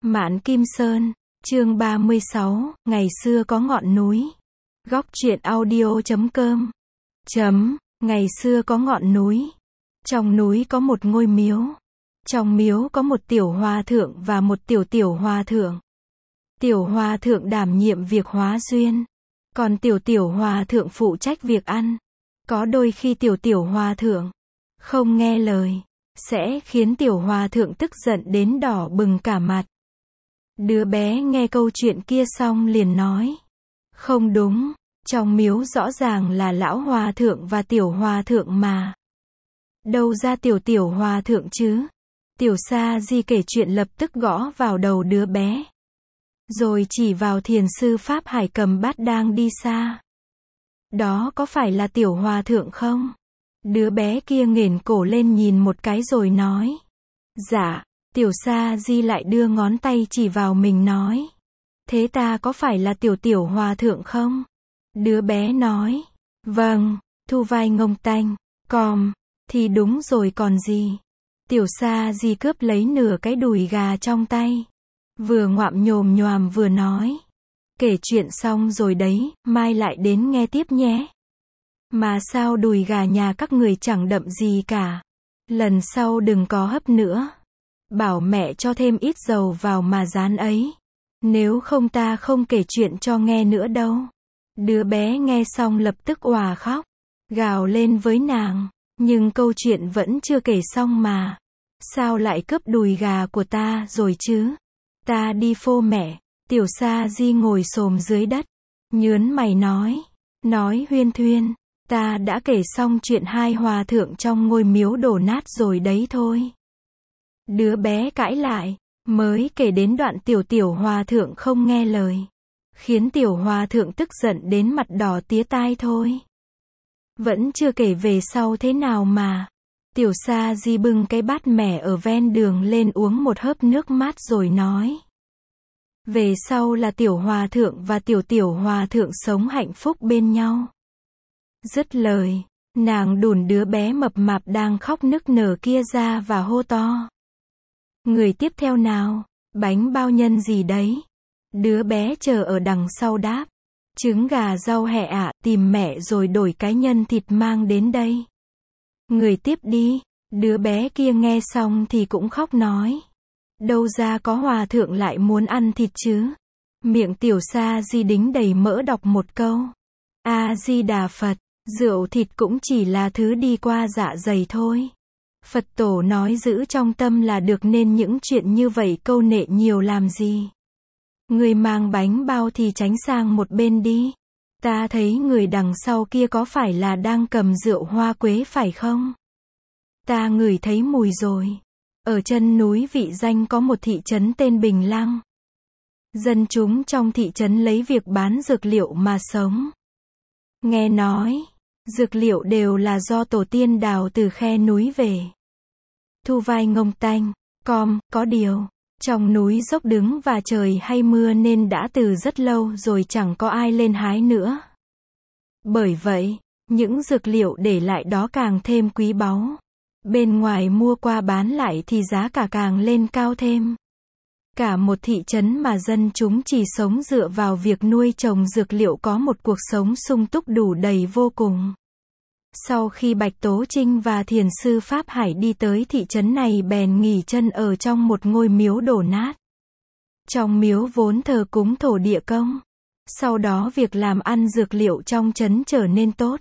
Mạn Kim Sơn, chương 36, ngày xưa có ngọn núi. Góc truyện audio.com. Ngày xưa có ngọn núi. Trong núi có một ngôi miếu. Trong miếu có một tiểu hòa thượng và một tiểu hòa thượng. Tiểu hòa thượng đảm nhiệm việc hóa duyên. Còn tiểu hòa thượng phụ trách việc ăn. Có đôi khi tiểu hòa thượng không nghe lời, sẽ khiến tiểu hòa thượng tức giận đến đỏ bừng cả mặt. Đứa bé nghe câu chuyện kia xong liền nói. Không đúng, trong miếu rõ ràng là lão hòa thượng và tiểu hòa thượng mà. Đâu ra tiểu hòa thượng chứ? Tiểu Sa Di kể chuyện lập tức gõ vào đầu đứa bé. Rồi chỉ vào thiền sư Pháp Hải cầm bát đang đi xa. Đó có phải là tiểu hòa thượng không? Đứa bé kia nghển cổ lên nhìn một cái rồi nói. Dạ. Tiểu Sa Di lại đưa ngón tay chỉ vào mình nói. Thế ta có phải là tiểu hòa thượng không? Đứa bé nói. Vâng, thu vai ngông tanh, thì đúng rồi còn gì. Tiểu Sa Di cướp lấy nửa cái đùi gà trong tay. Vừa ngoạm nhồm nhoàm vừa nói. Kể chuyện xong rồi đấy, mai lại đến nghe tiếp nhé. Mà sao đùi gà nhà các người chẳng đậm gì cả. Lần sau đừng có hấp nữa. Bảo mẹ cho thêm ít dầu vào mà rán ấy. Nếu không ta không kể chuyện cho nghe nữa đâu. Đứa bé nghe xong lập tức òa khóc. Gào lên với nàng. Nhưng câu chuyện vẫn chưa kể xong mà. Sao lại cướp đùi gà của ta rồi chứ? Ta đi phô mẹ. Tiểu Sa Di ngồi xổm dưới đất. Nhớn mày nói. Nói huyên thuyên. Ta đã kể xong chuyện hai hòa thượng trong ngôi miếu đổ nát rồi đấy thôi. Đứa bé cãi lại. Mới kể đến đoạn tiểu hòa thượng không nghe lời. Khiến tiểu hòa thượng tức giận đến mặt đỏ tía tai thôi. Vẫn chưa kể về sau thế nào mà. Tiểu Sa Di bưng cái bát mẻ ở ven đường lên uống một hớp nước mát rồi nói. Về sau là tiểu hòa thượng và tiểu hòa thượng sống hạnh phúc bên nhau. Dứt lời, nàng đùn đứa bé mập mạp đang khóc nức nở kia ra và hô to. Người tiếp theo nào, bánh bao nhân gì đấy? Đứa bé chờ ở đằng sau đáp. Trứng gà rau hẹ ạ, tìm mẹ rồi đổi cái nhân thịt mang đến đây. Người tiếp đi. Đứa bé kia nghe xong thì cũng khóc nói. Đâu ra có hòa thượng lại muốn ăn thịt chứ? Miệng tiểu Sa Di đính đầy mỡ đọc một câu. A Di Đà Phật, rượu thịt cũng chỉ là thứ đi qua dạ dày thôi. Phật tổ nói giữ trong tâm là được nên những chuyện như vậy câu nệ nhiều làm gì? Người mang bánh bao thì tránh sang một bên đi. Ta thấy người đằng sau kia có phải là đang cầm rượu hoa quế phải không? Ta ngửi thấy mùi rồi. Ở chân núi Vị Danh có một thị trấn tên Bình Lăng. Dân chúng trong thị trấn lấy việc bán dược liệu mà sống. Nghe nói, dược liệu đều là do tổ tiên đào từ khe núi về. Thu vai ngông tanh, có điều, trong núi dốc đứng và trời hay mưa nên đã từ rất lâu rồi chẳng có ai lên hái nữa. Bởi vậy, những dược liệu để lại đó càng thêm quý báu. Bên ngoài mua qua bán lại thì giá cả càng lên cao thêm. Cả một thị trấn mà dân chúng chỉ sống dựa vào việc nuôi trồng dược liệu có một cuộc sống sung túc đủ đầy vô cùng. Sau khi Bạch Tố Trinh và thiền sư Pháp Hải đi tới thị trấn này bèn nghỉ chân ở trong một ngôi miếu đổ nát. Trong miếu vốn thờ cúng thổ địa công. Sau đó việc làm ăn dược liệu trong trấn trở nên tốt.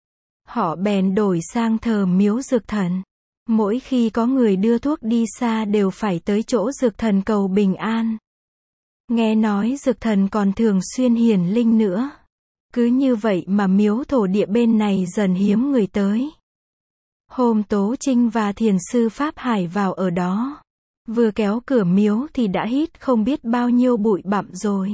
Họ bèn đổi sang thờ miếu dược thần. Mỗi khi có người đưa thuốc đi xa đều phải tới chỗ dược thần cầu bình an. Nghe nói dược thần còn thường xuyên hiển linh nữa. Cứ như vậy mà miếu thổ địa bên này dần hiếm người tới. Hôm Tố Trinh và thiền sư Pháp Hải vào ở đó. Vừa kéo cửa miếu thì đã hít không biết bao nhiêu bụi bặm rồi.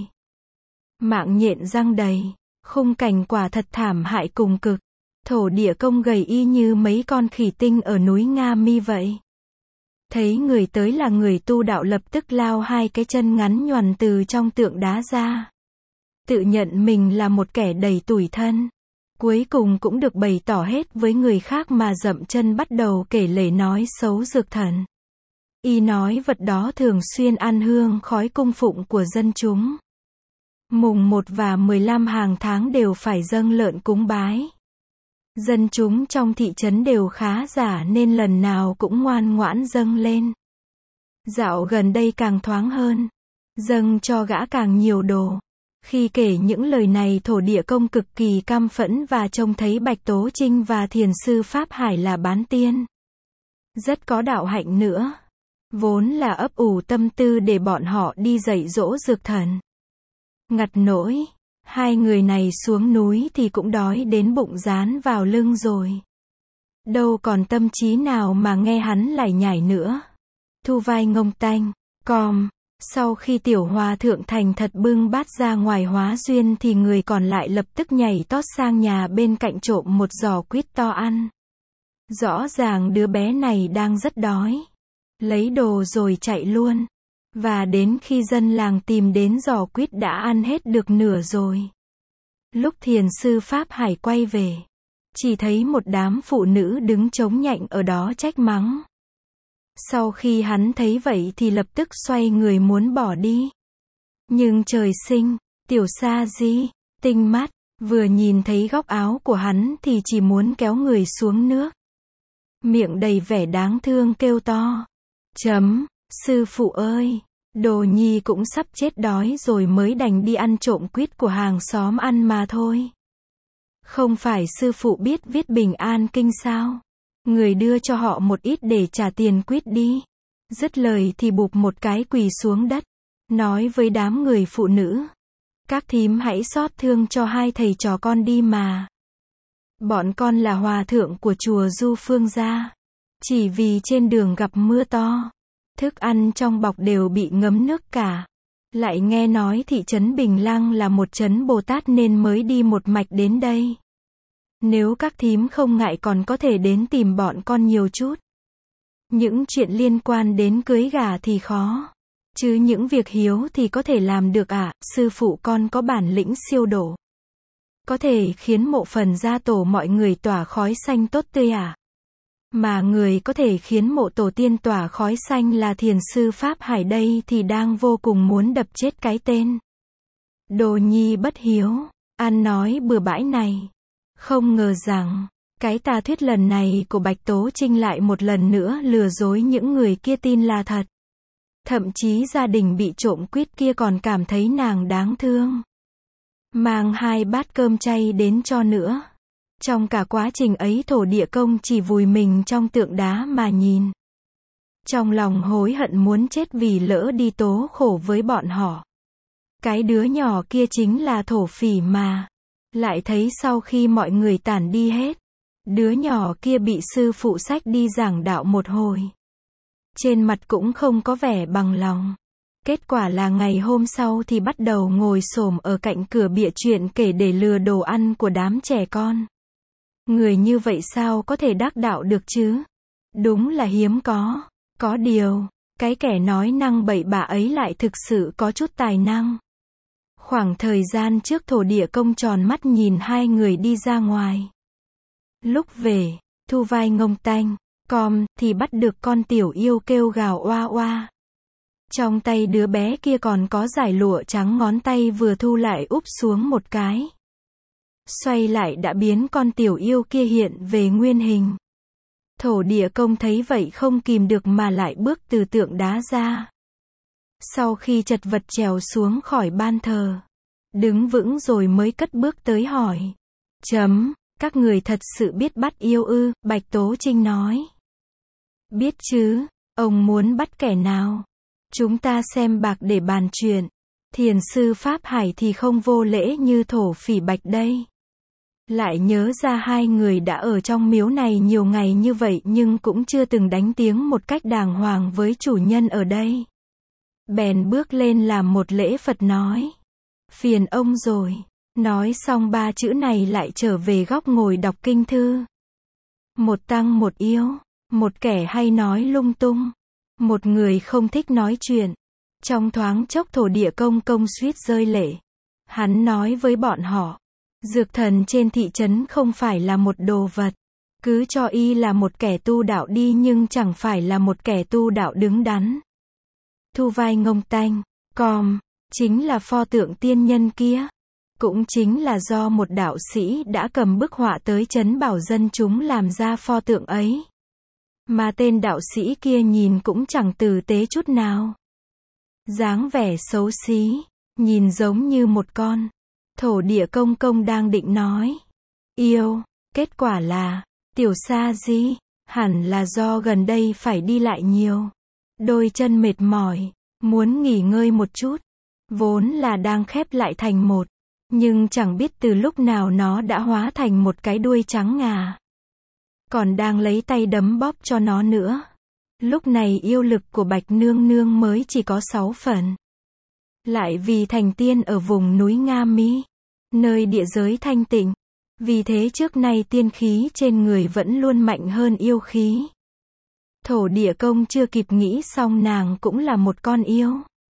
Mạng nhện răng đầy. Khung cảnh quả thật thảm hại cùng cực. Thổ địa công gầy y như mấy con khỉ tinh ở núi Nga Mi vậy. Thấy người tới là người tu đạo lập tức lao hai cái chân ngắn nhoằn từ trong tượng đá ra. Tự nhận mình là một kẻ đầy tủi thân. Cuối cùng cũng được bày tỏ hết với người khác mà dậm chân bắt đầu kể lể nói xấu dược thần. Y nói vật đó thường xuyên ăn hương khói cung phụng của dân chúng. Mùng 1 và 15 hàng tháng đều phải dâng lợn cúng bái. Dân chúng trong thị trấn đều khá giả nên lần nào cũng ngoan ngoãn dâng lên. Dạo gần đây càng thoáng hơn. Dâng cho gã càng nhiều đồ. Khi kể những lời này thổ địa công cực kỳ căm phẫn và trông thấy Bạch Tố Trinh và thiền sư Pháp Hải là bán tiên. Rất có đạo hạnh nữa. Vốn là ấp ủ tâm tư để bọn họ đi dạy dỗ dược thần. Ngặt nỗi, hai người này xuống núi thì cũng đói đến bụng dán vào lưng rồi. Đâu còn tâm trí nào mà nghe hắn lải nhải nữa. Thu vai ngông tanh, com. Sau khi tiểu hòa thượng thành thật bưng bát ra ngoài hóa duyên thì người còn lại lập tức nhảy tót sang nhà bên cạnh trộm một giò quýt to ăn. Rõ ràng đứa bé này đang rất đói. Lấy đồ rồi chạy luôn. Và đến khi dân làng tìm đến giò quýt đã ăn hết được nửa rồi. Lúc thiền sư Pháp Hải quay về, chỉ thấy một đám phụ nữ đứng chống nhạnh ở đó trách mắng. Sau khi hắn thấy vậy thì lập tức xoay người muốn bỏ đi. Nhưng trời sinh, tiểu sa di, tinh mắt, vừa nhìn thấy góc áo của hắn thì chỉ muốn kéo người xuống nước. Miệng đầy vẻ đáng thương kêu to. Sư phụ ơi, đồ nhi cũng sắp chết đói rồi mới đành đi ăn trộm quýt của hàng xóm ăn mà thôi. Không phải sư phụ biết viết bình an kinh sao? Người đưa cho họ một ít để trả tiền quýt đi. Dứt lời thì bụp một cái quỳ xuống đất. Nói với đám người phụ nữ. Các thím hãy xót thương cho hai thầy trò con đi mà. Bọn con là hòa thượng của chùa Du Phương gia. Chỉ vì trên đường gặp mưa to. Thức ăn trong bọc đều bị ngấm nước cả. Lại nghe nói thị trấn Bình Lăng là một trấn Bồ Tát nên mới đi một mạch đến đây. Nếu các thím không ngại còn có thể đến tìm bọn con nhiều chút. Những chuyện liên quan đến cưới gả thì khó. Chứ những việc hiếu thì có thể làm được ạ. Sư phụ con có bản lĩnh siêu độ. Có thể khiến mộ phần gia tổ mọi người tỏa khói xanh tốt tươi ạ. Mà người có thể khiến mộ tổ tiên tỏa khói xanh là thiền sư Pháp Hải đây thì đang vô cùng muốn đập chết cái tên. Đồ nhi bất hiếu, ăn nói bừa bãi này. Không ngờ rằng, cái tà thuyết lần này của Bạch Tố Trinh lại một lần nữa lừa dối những người kia tin là thật. Thậm chí gia đình bị trộm quýt kia còn cảm thấy nàng đáng thương. Mang 2 bát cơm chay đến cho nữa. Trong cả quá trình ấy thổ địa công chỉ vùi mình trong tượng đá mà nhìn. Trong lòng hối hận muốn chết vì lỡ đi tố khổ với bọn họ. Cái đứa nhỏ kia chính là thổ phỉ mà. Lại thấy sau khi mọi người tản đi hết, đứa nhỏ kia bị sư phụ xách đi giảng đạo một hồi. Trên mặt cũng không có vẻ bằng lòng. Kết quả là ngày hôm sau thì bắt đầu ngồi xổm ở cạnh cửa bịa chuyện kể để lừa đồ ăn của đám trẻ con. Người như vậy sao có thể đắc đạo được chứ? Đúng là hiếm có. Có điều, cái kẻ nói năng bậy bạ ấy lại thực sự có chút tài năng. Khoảng thời gian trước thổ địa công tròn mắt nhìn hai người đi ra ngoài. Lúc về, thu vai ngông tanh, com, thì bắt được con tiểu yêu kêu gào oa oa. Trong tay đứa bé kia còn có dải lụa trắng ngón tay vừa thu lại úp xuống một cái. Xoay lại đã biến con tiểu yêu kia hiện về nguyên hình. Thổ địa công thấy vậy không kìm được mà lại bước từ tượng đá ra. Sau khi chật vật trèo xuống khỏi ban thờ, đứng vững rồi mới cất bước tới hỏi. Các người thật sự biết bắt yêu ư? Bạch Tố Trinh nói. Biết chứ, ông muốn bắt kẻ nào? Chúng ta xem bạc để bàn chuyện. Thiền sư Pháp Hải thì không vô lễ như thổ phỉ Bạch đây. Lại nhớ ra hai người đã ở trong miếu này nhiều ngày như vậy nhưng cũng chưa từng đánh tiếng một cách đàng hoàng với chủ nhân ở đây. Bèn bước lên làm một lễ Phật nói. Phiền ông rồi. Nói xong 3 chữ này lại trở về góc ngồi đọc kinh thư. Một tăng một yêu. Một kẻ hay nói lung tung. Một người không thích nói chuyện. Trong thoáng chốc thổ địa công suýt rơi lệ. Hắn nói với bọn họ. Dược thần trên thị trấn không phải là một đồ vật. Cứ cho y là một kẻ tu đạo đi nhưng chẳng phải là một kẻ tu đạo đứng đắn. Thu vai ngông tanh, chính là pho tượng tiên nhân kia. Cũng chính là do một đạo sĩ đã cầm bức họa tới trấn bảo dân chúng làm ra pho tượng ấy. Mà tên đạo sĩ kia nhìn cũng chẳng tử tế chút nào. Dáng vẻ xấu xí, nhìn giống như một con. Thổ địa công công đang định nói. Yêu, kết quả là, tiểu sa di, hẳn là do gần đây phải đi lại nhiều. Đôi chân mệt mỏi, muốn nghỉ ngơi một chút. Vốn là đang khép lại thành một. Nhưng chẳng biết từ lúc nào nó đã hóa thành một cái đuôi trắng ngà. Còn đang lấy tay đấm bóp cho nó nữa. Lúc này yêu lực của Bạch Nương Nương mới chỉ có 6 phần. Lại vì thành tiên ở vùng núi Nga Mi, nơi địa giới thanh tịnh. Vì thế trước nay tiên khí trên người vẫn luôn mạnh hơn yêu khí. Thổ địa công chưa kịp nghĩ xong nàng cũng là một con yêu.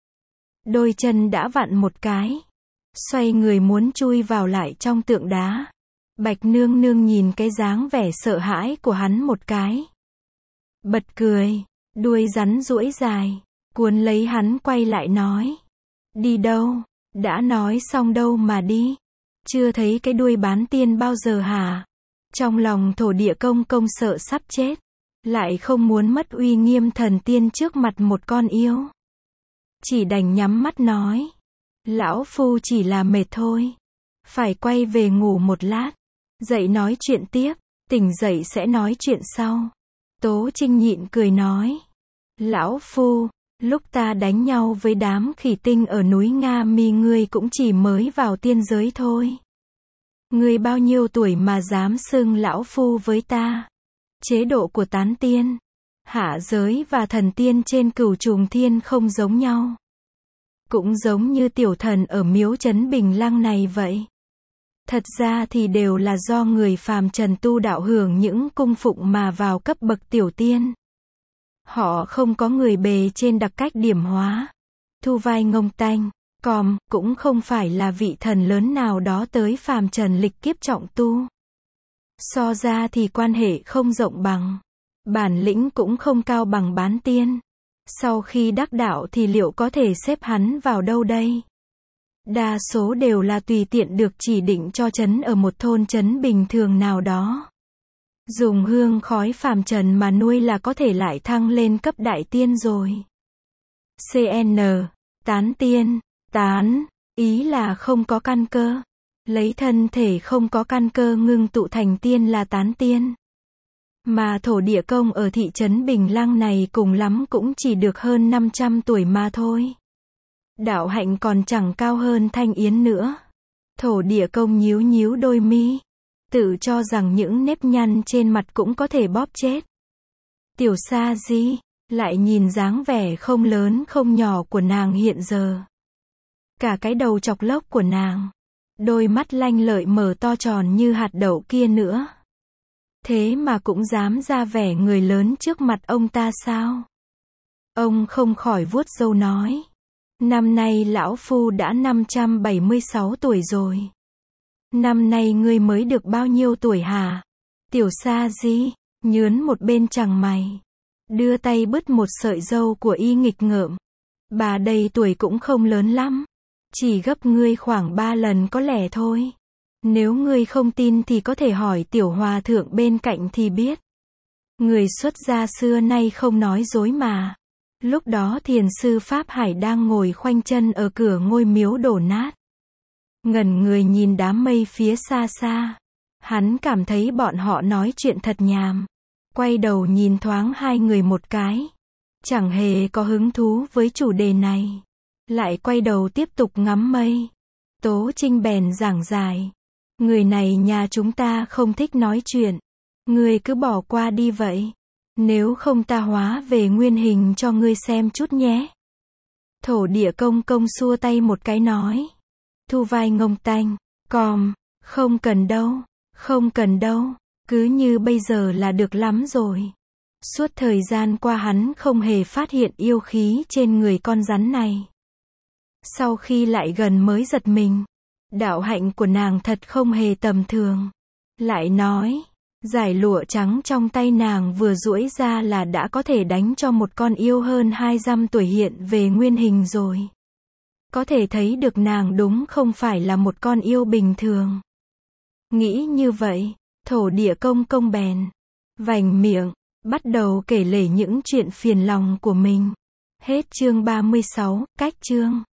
Đôi chân đã vặn một cái. Xoay người muốn chui vào lại trong tượng đá. Bạch Nương Nương nhìn cái dáng vẻ sợ hãi của hắn một cái. Bật cười, đuôi rắn duỗi dài, cuốn lấy hắn quay lại nói. Đi đâu? Đã nói xong đâu mà đi. Chưa thấy cái đuôi bán tiên bao giờ hả? Trong lòng thổ địa công công sợ sắp chết. Lại không muốn mất uy nghiêm thần tiên trước mặt một con yêu. Chỉ đành nhắm mắt nói. Lão phu chỉ là mệt thôi. Phải quay về ngủ một lát. Dậy nói chuyện tiếp. Tỉnh dậy sẽ nói chuyện sau. Tố Trinh nhịn cười nói. Lão phu, lúc ta đánh nhau với đám khỉ tinh ở núi Nga Mi ngươi cũng chỉ mới vào tiên giới thôi. Ngươi bao nhiêu tuổi mà dám xưng lão phu với ta? Chế độ của tán tiên, hạ giới và thần tiên trên Cửu Trùng Thiên không giống nhau. Cũng giống như tiểu thần ở miếu trấn Bình Lăng này vậy. Thật ra thì đều là do người phàm trần tu đạo hưởng những cung phụng mà vào cấp bậc tiểu tiên. Họ không có người bề trên đặc cách điểm hóa. Thu vai ngông tanh, cũng không phải là vị thần lớn nào đó tới phàm trần lịch kiếp trọng tu. So ra thì quan hệ không rộng bằng. Bản lĩnh cũng không cao bằng bán tiên. Sau khi đắc đạo thì liệu có thể xếp hắn vào đâu đây? Đa số đều là tùy tiện được chỉ định cho trấn ở một thôn trấn bình thường nào đó. Dùng hương khói phàm trần mà nuôi là có thể lại thăng lên cấp đại tiên rồi. CN, tán tiên, ý là không có căn cơ. Lấy thân thể không có căn cơ ngưng tụ thành tiên là tán tiên. Mà thổ địa công ở thị trấn Bình Lăng này cùng lắm cũng chỉ được hơn 500 tuổi mà thôi. Đạo hạnh còn chẳng cao hơn Thanh Yến nữa. Thổ địa công nhíu nhíu đôi mi. Tự cho rằng những nếp nhăn trên mặt cũng có thể bóp chết. Tiểu Sa Di, lại nhìn dáng vẻ không lớn không nhỏ của nàng hiện giờ. Cả cái đầu chọc lốc của nàng. Đôi mắt lanh lợi mở to tròn như hạt đậu kia nữa. Thế mà cũng dám ra vẻ người lớn trước mặt ông ta sao? Ông không khỏi vuốt râu nói. Năm nay lão phu đã 576 tuổi rồi. Năm nay ngươi mới được bao nhiêu tuổi hả? Tiểu Sa Di, nhướn một bên chằng mày. Đưa tay bứt một sợi râu của y nghịch ngợm. Bà đây tuổi cũng không lớn lắm. Chỉ gấp ngươi khoảng 3 lần có lẽ thôi. Nếu ngươi không tin thì có thể hỏi tiểu hòa thượng bên cạnh thì biết. Người xuất gia xưa nay không nói dối mà. Lúc đó thiền sư Pháp Hải đang ngồi khoanh chân ở cửa ngôi miếu đổ nát. Ngẩn người nhìn đám mây phía xa xa. Hắn cảm thấy bọn họ nói chuyện thật nhàm. Quay đầu nhìn thoáng hai người một cái. Chẳng hề có hứng thú với chủ đề này. Lại quay đầu tiếp tục ngắm mây. Tố Trinh bèn giảng giải. Người này nhà chúng ta không thích nói chuyện. Ngươi cứ bỏ qua đi vậy. Nếu không ta hóa về nguyên hình cho ngươi xem chút nhé. Thổ địa công công xua tay một cái nói. Thu vai ngông tanh, không cần đâu, không cần đâu. Cứ như bây giờ là được lắm rồi. Suốt thời gian qua hắn không hề phát hiện yêu khí trên người con rắn này. Sau khi lại gần mới giật mình. Đạo hạnh của nàng thật không hề tầm thường. Lại nói, Dải lụa trắng trong tay nàng vừa duỗi ra là đã có thể đánh cho một con yêu hơn 200 tuổi hiện về nguyên hình rồi. Có thể thấy được nàng đúng không phải là một con yêu bình thường. Nghĩ như vậy, thổ địa công công bèn vành miệng, bắt đầu kể lể những chuyện phiền lòng của mình. Hết chương 36, cách chương.